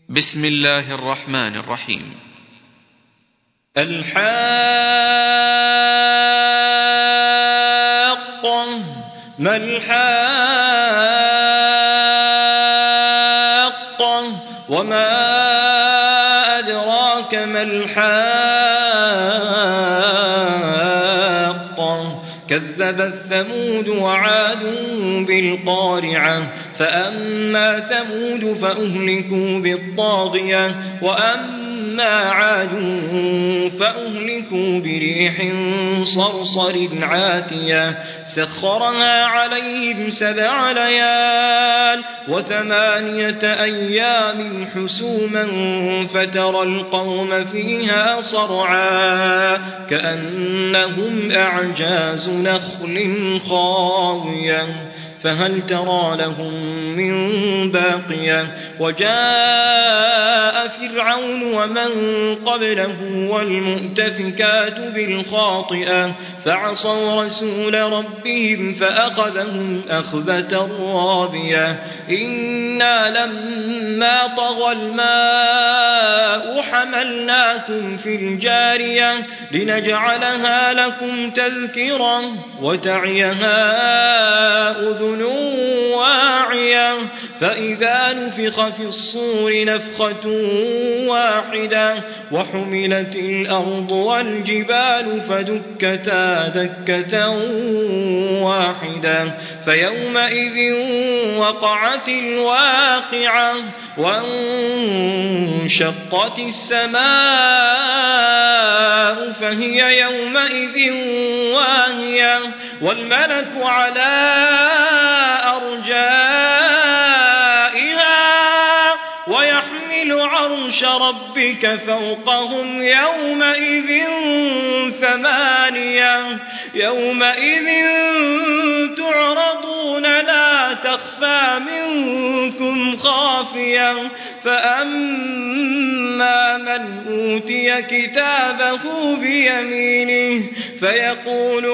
بسم الله الرحمن الرحيم. الحاقة ما الحاقة وما أدراك ما الحاقة كذبت ثمود وعاد بالقارعة فأما ثمود فأهلكوا بالطاغية وأما عاد فأهلكوا بريح صرصر عاتية سخرها عليهم 7 ليال و8 أيام حسوما فترى القوم فيها صرعا كأنهم أعجاز نخل خاوية فهل ترى لهم من باقية وجاء فرعون ومن قبله والمؤتفكات بالخاطئة فعصوا رسول ربهم فأخذهم أخذة رابية إنا لما طغى الماء حملناكم في الجارية لنجعلها لكم تذكرة وتعيها أذن واعية فإذا نفخ في الصور نفخة واحدة وحملت الأرض والجبال فدكتا دكة واحدة فيومئذ وقعت الواقعة وانشقت السماء فهي يومئذ واهية والملك على أرجائها ويحمل عرش ربك فوقهم يومئذ 8 يومئذ تعرضون لا تخفى منكم خافية فأما من أوتي كتابه بيمينه فيقول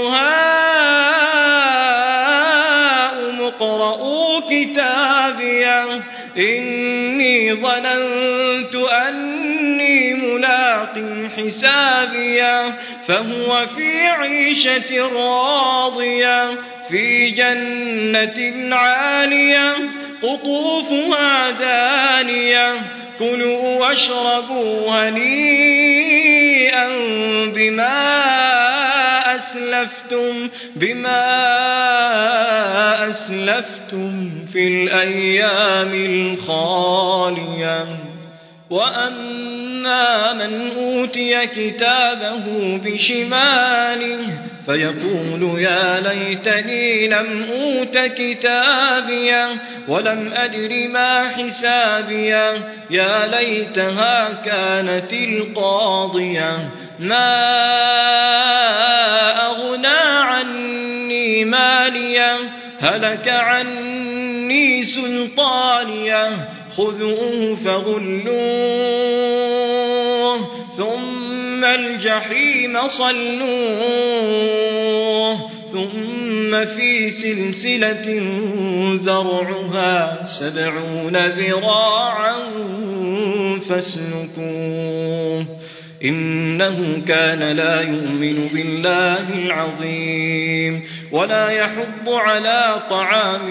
هاؤم اقرءوا كتابيه إني ظننت أني ملاق حسابيه فهو في عيشة راضية في جنة عالية قطوفها دانية كلوا واشربوا هنيئا بما أسلفتم في الأيام الخالية وأما من أوتي كتابه بشماله فيقول يا ليتني لم أوت كتابيه ولم أدر ما حسابيه يا ليتها كانت القاضية ما أغنى عني ماليه هلك عني سلطانيه خذوه فغلوه ثم الجحيم صلوه ثم في سلسلة ذرعها 70 ذراعا فاسلكوه إنه كان لا يؤمن بالله العظيم ولا يحض على طعام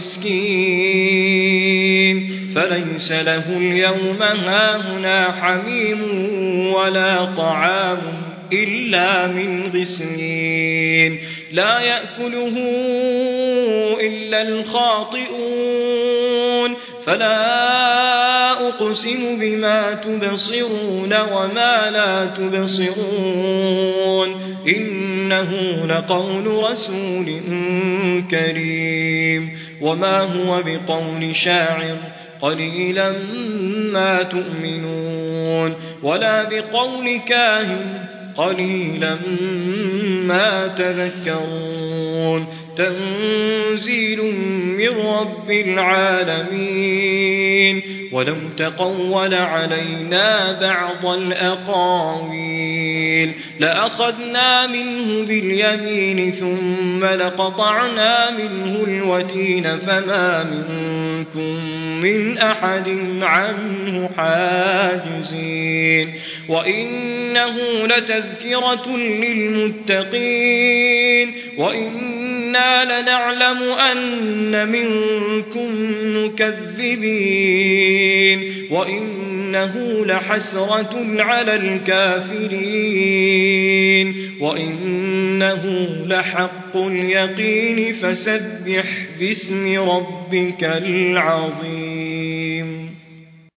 المسكين فليس له اليوم هاهنا حميم ولا طعام إلا من غسلين لا يأكله إلا الخاطئون فلا أقسم بما تبصرون وما لا تبصرون إنه لقول رسول كريم وما هو بقول شاعر قليلا ما تؤمنون ولا بقول كاهن قليلا ما تذكرون تنزيل من رب العالمين ولو تقول علينا بعض الأقاويل لأخذنا منه باليمين ثم لقطعنا منه الوتين فما منكم من أحد عنه حاجزين وإنه لتذكرة للمتقين وإنا لنعلم أن منكم مكذبين وإنه لحسرة على الكافرين وإنه لحق اليقين فسبح باسم ربك العظيم.